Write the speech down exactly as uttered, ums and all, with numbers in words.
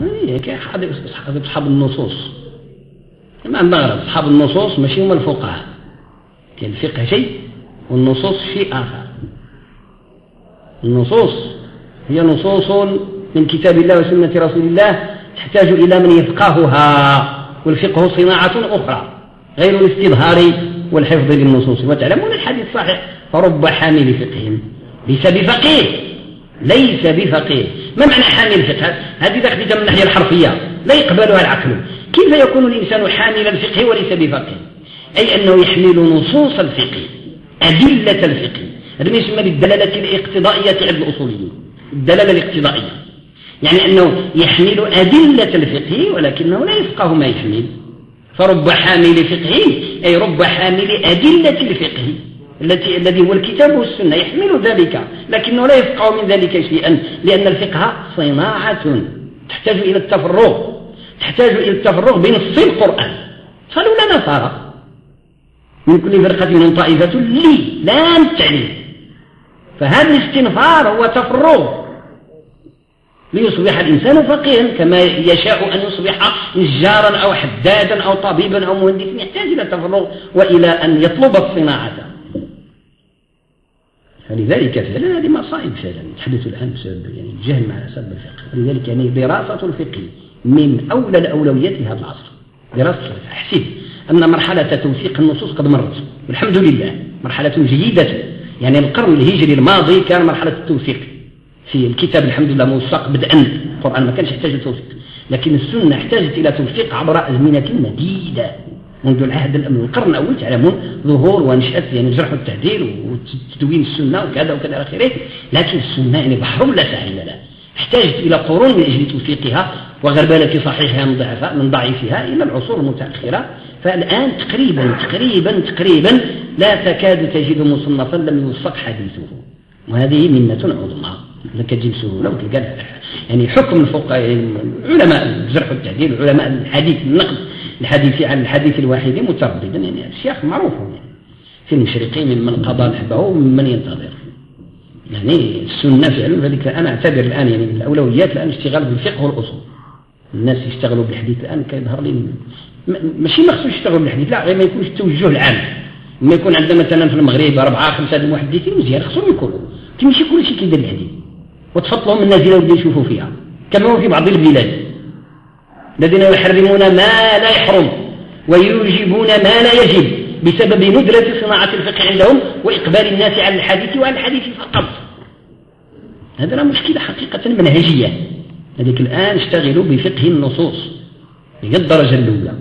هي كاين أصحاب النصوص ما عندنا أصحاب النصوص ماشي هما الفقهاء. كاين الفقه شيء والنصوص شيء آخر. النصوص هي نصوص من كتاب الله وسنة رسول الله تحتاج إلى من يفقهها، والفقه صناعة أخرى غير الاستظهار والحفظ للنصوص. وتعلمون الحديث صحيح فرب حامل فقه ليس بفقيه، ليس بفقيه. ما معنى حامل فقه؟ هذه دخلت من الناحية الحرفية لا يقبلها العقل. كيف يكون الإنسان حامل الفقه وليس بفقيه؟ أي أنه يحمل نصوص الفقه أدلة الفقه. هذا ما يسمى بالدلالة الاقتضائية عند الأصوليين. الدلالة الاقتضائية يعني أنه يحمل أدلة الفقه ولكنه لا يفقه ما يحمل. فرب حامل فقه أي رب حامل أدلة الفقه التي الذي هو الكتاب والسنة يحمل ذلك لكنه لا يفقه من ذلك شيئا، لأن الفقه صناعة تحتاج إلى التفرغ، تحتاج إلى التفرغ بنص القرآن. فلولا نصارى من كل فرقة من طائفة لي لا نتعني، فهذا الاستنفار هو تفرغ ليصبح الإنسان فقيها كما يشاء أن يصبح نجارا أو حدادا أو طبيبا أو مهندسا، يحتاج إلى التفرغ وإلى أن يطلب الصناعة. فلذلك فعلا هذه مصائب فعلا تحدث الآن بسبب يعني الجهل مع سبب الفقه. ولذلك يعني دراسة الفقه من أولى الأولويات في هذا العصر. دراسة الفقه أحسب أن مرحلة توثيق النصوص قد مرت والحمد لله، مرحلة جيدة. يعني القرن الهجري الماضي كان مرحلة التوثيق في الكتاب الحمد لله موثق بدءا. القرآن ما كانش يحتاج لتوثيق، لكن السنة احتاجت إلى توثيق عبر أزمنة مديدة منذ العهد القرن الأول. تعلمون ظهور ونشأة يعني الجرح والتعديل وتدوين السنة وكذا وكذا إلى آخره. لكن السنة يعني بحر لا ساحل لها، احتاجت إلى قرون من أجل توثيقها وغربلة صحيحها من ضعفها من ضعيفها إلى العصور المتأخرة. فالآن تقريبا تقريبا تقريبا لا تكاد تجد مصنفا لم يوثق حديثه، وهذه منة عظمى. لك تجد سهولة وتلقى يعني حكم الفقهاء يعني علماء الجرح والتعديل وعلماء الحديث النقد الحديث عن الحديث الواحد مترددا، يعني الشيخ معروف يعني في المشرقين ممن قضى نحبه ومن ينتظر. يعني السنة فعلا. فذلك أنا أعتبر الآن يعني من الأولويات الآن اشتغال بالفقه والأصول. الناس يشتغلوا بالحديث الآن كيظهر لي ماشي مخصوص يشتغلوا بالحديث، لا غير ما يكونش التوجه العام. ما يكون عندنا مثلا في المغرب أربعة خمسة المحدثين مزيان خصهم يكونوا تمشي كل شيء كيدير الحديث وتفضلهم النازلة ودي يشوفوا فيها، كما هو في بعض البلاد الذين يحرمون ما لا يحرم ويوجبون ما لا يجب بسبب ندرة صناعة الفقه عندهم وإقبال الناس على الحديث وعلى الحديث فقط. هذا مشكلة حقيقة منهجية. لذلك الآن اشتغلوا بفقه النصوص من الدرجة الأولى.